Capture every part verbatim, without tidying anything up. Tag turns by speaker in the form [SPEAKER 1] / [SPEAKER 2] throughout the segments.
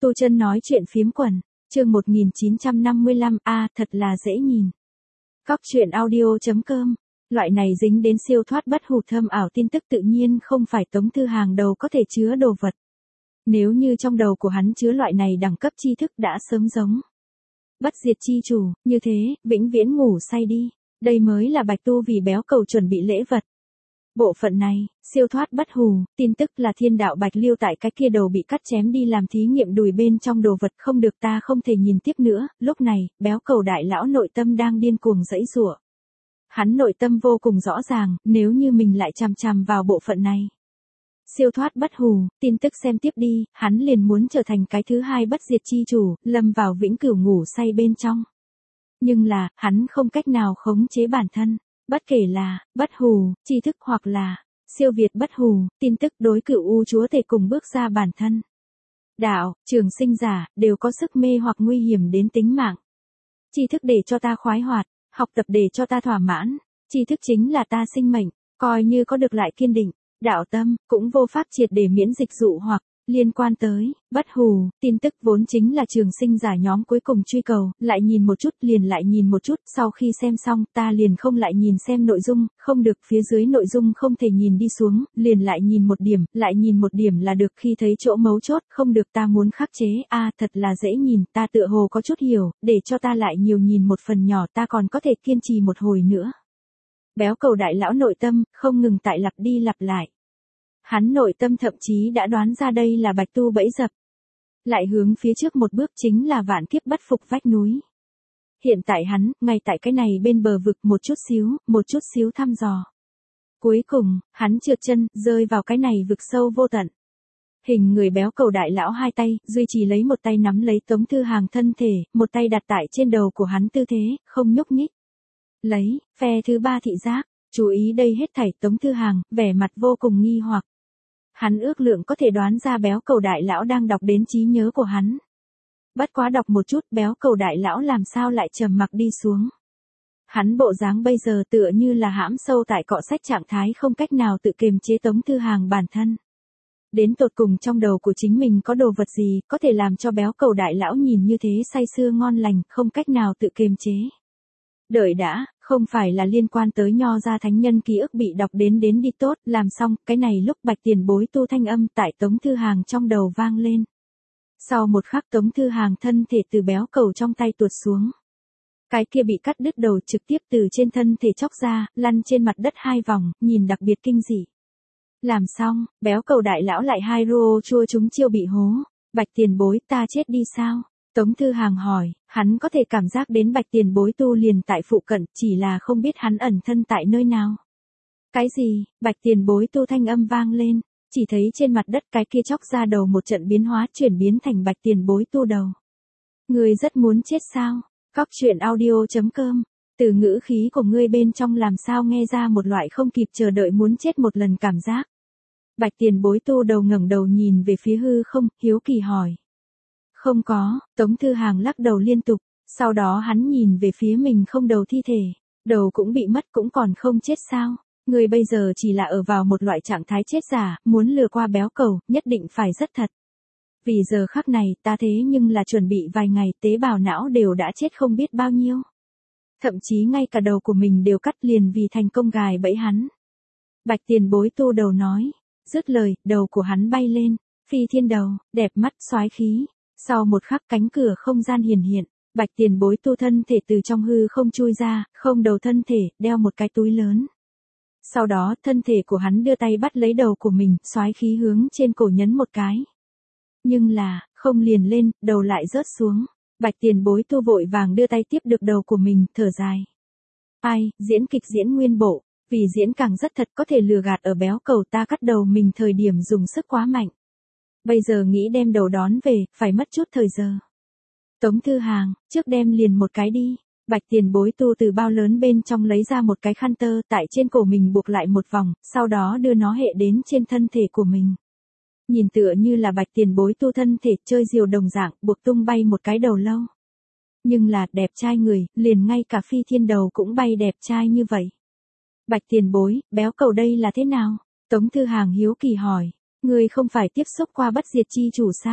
[SPEAKER 1] Tu Chân nói chuyện phiếm quần, chương một nghìn chín trăm năm mươi lăm, a, thật là dễ nhìn. Cóc truyện audio.com, loại này dính đến siêu thoát bất hủ thâm ảo tin tức tự nhiên không phải Tống Thư Hàng đầu có thể chứa đồ vật. Nếu như trong đầu của hắn chứa loại này đẳng cấp tri thức đã sớm giống bất diệt chi chủ, như thế, vĩnh viễn ngủ say đi, đây mới là Bạch Tu vì béo cầu chuẩn bị lễ vật. Bộ phận này, siêu thoát bất hủ, tin tức là thiên đạo Bạch Liêu tại cái kia đầu bị cắt chém đi làm thí nghiệm đùi bên trong đồ vật không được ta không thể nhìn tiếp nữa, lúc này, béo cầu đại lão nội tâm đang điên cuồng giãy giụa. Hắn nội tâm vô cùng rõ ràng, nếu như mình lại chằm chằm vào bộ phận này. Siêu thoát bất hủ, tin tức xem tiếp đi, hắn liền muốn trở thành cái thứ hai bất diệt chi chủ, lâm vào vĩnh cửu ngủ say bên trong. Nhưng là, hắn không cách nào khống chế bản thân. Bất kể là, bất hủ, tri thức hoặc là, siêu việt bất hủ, tin tức đối cửu u chúa tể cùng bước ra bản thân. Đạo, trường sinh giả, đều có sức mê hoặc nguy hiểm đến tính mạng. Tri thức để cho ta khoái hoạt, học tập để cho ta thỏa mãn, tri thức chính là ta sinh mệnh, coi như có được lại kiên định, đạo tâm, cũng vô pháp triệt để miễn dịch dụ hoặc. Liên quan tới, bất hủ, tin tức vốn chính là trường sinh giả nhóm cuối cùng truy cầu, lại nhìn một chút liền lại nhìn một chút, sau khi xem xong ta liền không lại nhìn xem nội dung, không được phía dưới nội dung không thể nhìn đi xuống, liền lại nhìn một điểm, lại nhìn một điểm là được khi thấy chỗ mấu chốt, không được ta muốn khắc chế, a thật là dễ nhìn, ta tựa hồ có chút hiểu, để cho ta lại nhiều nhìn một phần nhỏ ta còn có thể kiên trì một hồi nữa. Béo cầu đại lão nội tâm, không ngừng tại lặp đi lặp lại. Hắn nội tâm thậm chí đã đoán ra đây là Bạch Tu bẫy dập. Lại hướng phía trước một bước chính là vạn kiếp bất phục vách núi. Hiện tại hắn, ngay tại cái này bên bờ vực một chút xíu, một chút xíu thăm dò. Cuối cùng, hắn trượt chân, rơi vào cái này vực sâu vô tận. Hình người béo cầu đại lão hai tay, duy trì lấy một tay nắm lấy Tống Thư Hàng thân thể, một tay đặt tại trên đầu của hắn tư thế, không nhúc nhích. Lấy, phe thứ ba thị giác, chú ý đây hết thảy Tống Thư Hàng, vẻ mặt vô cùng nghi hoặc. Hắn ước lượng có thể đoán ra béo cầu đại lão đang đọc đến trí nhớ của hắn. Bất quá đọc một chút béo cầu đại lão làm sao lại trầm mặc đi xuống. Hắn bộ dáng bây giờ tựa như là hãm sâu tại cọ sách trạng thái không cách nào tự kiềm chế Tống Thư Hàng bản thân. Đến tột cùng trong đầu của chính mình có đồ vật gì có thể làm cho béo cầu đại lão nhìn như thế say sưa ngon lành không cách nào tự kiềm chế. Đợi đã, không phải là liên quan tới nho gia thánh nhân ký ức bị đọc đến đến đi tốt, làm xong, cái này lúc Bạch Tiền Bối tu thanh âm tại Tống Thư Hàng trong đầu vang lên. Sau một khắc Tống Thư Hàng thân thể từ béo cầu trong tay tuột xuống. Cái kia bị cắt đứt đầu trực tiếp từ trên thân thể chóc ra, lăn trên mặt đất hai vòng, nhìn đặc biệt kinh dị. Làm xong, béo cầu đại lão lại hai rô chua chúng chiêu bị hố. Bạch Tiền Bối ta chết đi sao? Tống Thư Hàng hỏi, hắn có thể cảm giác đến Bạch Tiền Bối tu liền tại phụ cận, chỉ là không biết hắn ẩn thân tại nơi nào. Cái gì? Bạch Tiền Bối tu thanh âm vang lên, chỉ thấy trên mặt đất cái kia chóc ra đầu một trận biến hóa chuyển biến thành Bạch Tiền Bối tu đầu. Ngươi rất muốn chết sao? Cóc truyện audio.com, từ ngữ khí của ngươi bên trong làm sao nghe ra một loại không kịp chờ đợi muốn chết một lần cảm giác. Bạch Tiền Bối tu đầu ngẩng đầu nhìn về phía hư không, hiếu kỳ hỏi. Không có, Tống Thư Hàng lắc đầu liên tục, sau đó hắn nhìn về phía mình không đầu thi thể, đầu cũng bị mất cũng còn không chết sao, người bây giờ chỉ là ở vào một loại trạng thái chết giả, muốn lừa qua béo cầu, nhất định phải rất thật. Vì giờ khắc này ta thế nhưng là chuẩn bị vài ngày tế bào não đều đã chết không biết bao nhiêu. Thậm chí ngay cả đầu của mình đều cắt liền vì thành công gài bẫy hắn. Bạch Tiền Bối tu đầu nói, dứt lời, đầu của hắn bay lên, phi thiên đầu, đẹp mắt soái khí. Sau một khắc cánh cửa không gian hiển hiện, Bạch Tiền Bối tu thân thể từ trong hư không chui ra, không đầu thân thể, đeo một cái túi lớn. Sau đó, thân thể của hắn đưa tay bắt lấy đầu của mình, soái khí hướng trên cổ nhấn một cái. Nhưng là, không liền lên, đầu lại rớt xuống. Bạch Tiền Bối tu vội vàng đưa tay tiếp được đầu của mình, thở dài. Ai, diễn kịch diễn nguyên bộ, vì diễn càng rất thật có thể lừa gạt ở béo cầu ta cắt đầu mình thời điểm dùng sức quá mạnh. Bây giờ nghĩ đem đầu đón về, phải mất chút thời giờ. Tống Thư Hàng, trước đem liền một cái đi. Bạch Tiền Bối tu từ bao lớn bên trong lấy ra một cái khăn tơ tại trên cổ mình buộc lại một vòng, sau đó đưa nó hệ đến trên thân thể của mình. Nhìn tựa như là Bạch Tiền Bối tu thân thể chơi diều đồng dạng, buộc tung bay một cái đầu lâu. Nhưng là đẹp trai người, liền ngay cả phi thiên đầu cũng bay đẹp trai như vậy. Bạch Tiền Bối, béo cầu đây là thế nào? Tống Thư Hàng hiếu kỳ hỏi. Ngươi không phải tiếp xúc qua bất diệt chi chủ sao?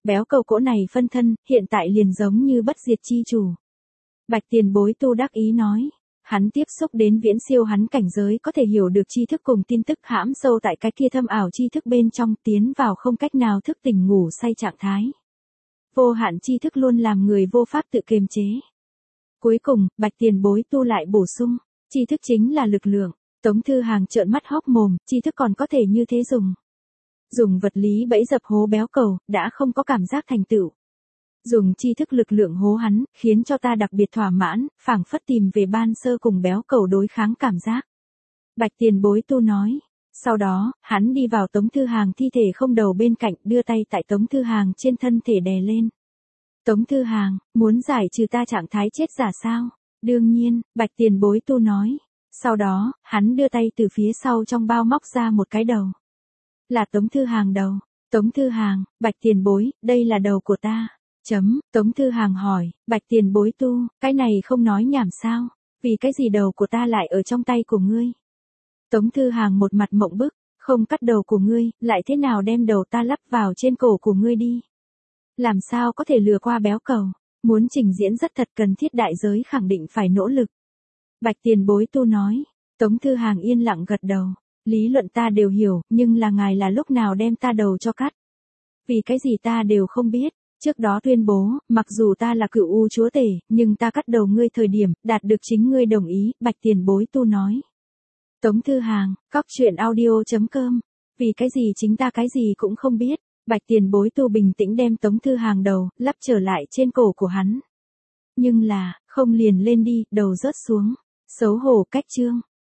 [SPEAKER 1] Béo cầu cỗ này phân thân, hiện tại liền giống như bất diệt chi chủ. Bạch tiền bối tu đắc ý nói. Hắn tiếp xúc đến viễn siêu hắn cảnh giới có thể hiểu được tri thức cùng tin tức hãm sâu tại cái kia thâm ảo tri thức bên trong, tiến vào không cách nào thức tỉnh ngủ say trạng thái. Vô hạn tri thức luôn làm người vô pháp tự kiềm chế. Cuối cùng, bạch tiền bối tu lại bổ sung, tri thức chính là lực lượng. Tống Thư Hàng trợn mắt hốc mồm, tri thức còn có thể như thế dùng. Dùng vật lý bẫy dập hố béo cầu, đã không có cảm giác thành tựu. Dùng tri thức lực lượng hố hắn, khiến cho ta đặc biệt thỏa mãn, phảng phất tìm về ban sơ cùng béo cầu đối kháng cảm giác. Bạch tiền bối tu nói. Sau đó, hắn đi vào Tống Thư Hàng thi thể không đầu bên cạnh, đưa tay tại Tống Thư Hàng trên thân thể đè lên. Tống Thư Hàng, muốn giải trừ ta trạng thái chết giả sao? Đương nhiên, bạch tiền bối tu nói. Sau đó, hắn đưa tay từ phía sau trong bao móc ra một cái đầu. Là Tống Thư Hàng đầu. Tống Thư Hàng, bạch tiền bối, đây là đầu của ta. Chấm, Tống Thư Hàng hỏi, bạch tiền bối tu, cái này không nói nhảm sao? Vì cái gì đầu của ta lại ở trong tay của ngươi? Tống Thư Hàng một mặt mộng bức, không cắt đầu của ngươi, lại thế nào đem đầu ta lắp vào trên cổ của ngươi đi? Làm sao có thể lừa qua béo cầu? Muốn trình diễn rất thật cần thiết đại giới khẳng định phải nỗ lực. Bạch tiền bối tu nói. Tống Thư Hàng yên lặng gật đầu. Lý luận ta đều hiểu, nhưng là ngài là lúc nào đem ta đầu cho cắt? Vì cái gì ta đều không biết. Trước đó tuyên bố, mặc dù ta là cựu u chúa tể, nhưng ta cắt đầu ngươi thời điểm, đạt được chính ngươi đồng ý, bạch tiền bối tu nói. Tống Thư Hàng, cóc truyện audio chấm com. Vì cái gì chính ta cái gì cũng không biết. Bạch tiền bối tu bình tĩnh đem Tống Thư Hàng đầu, lắp trở lại trên cổ của hắn. Nhưng là, không liền lên đi, đầu rớt xuống. Xấu hổ cách chương.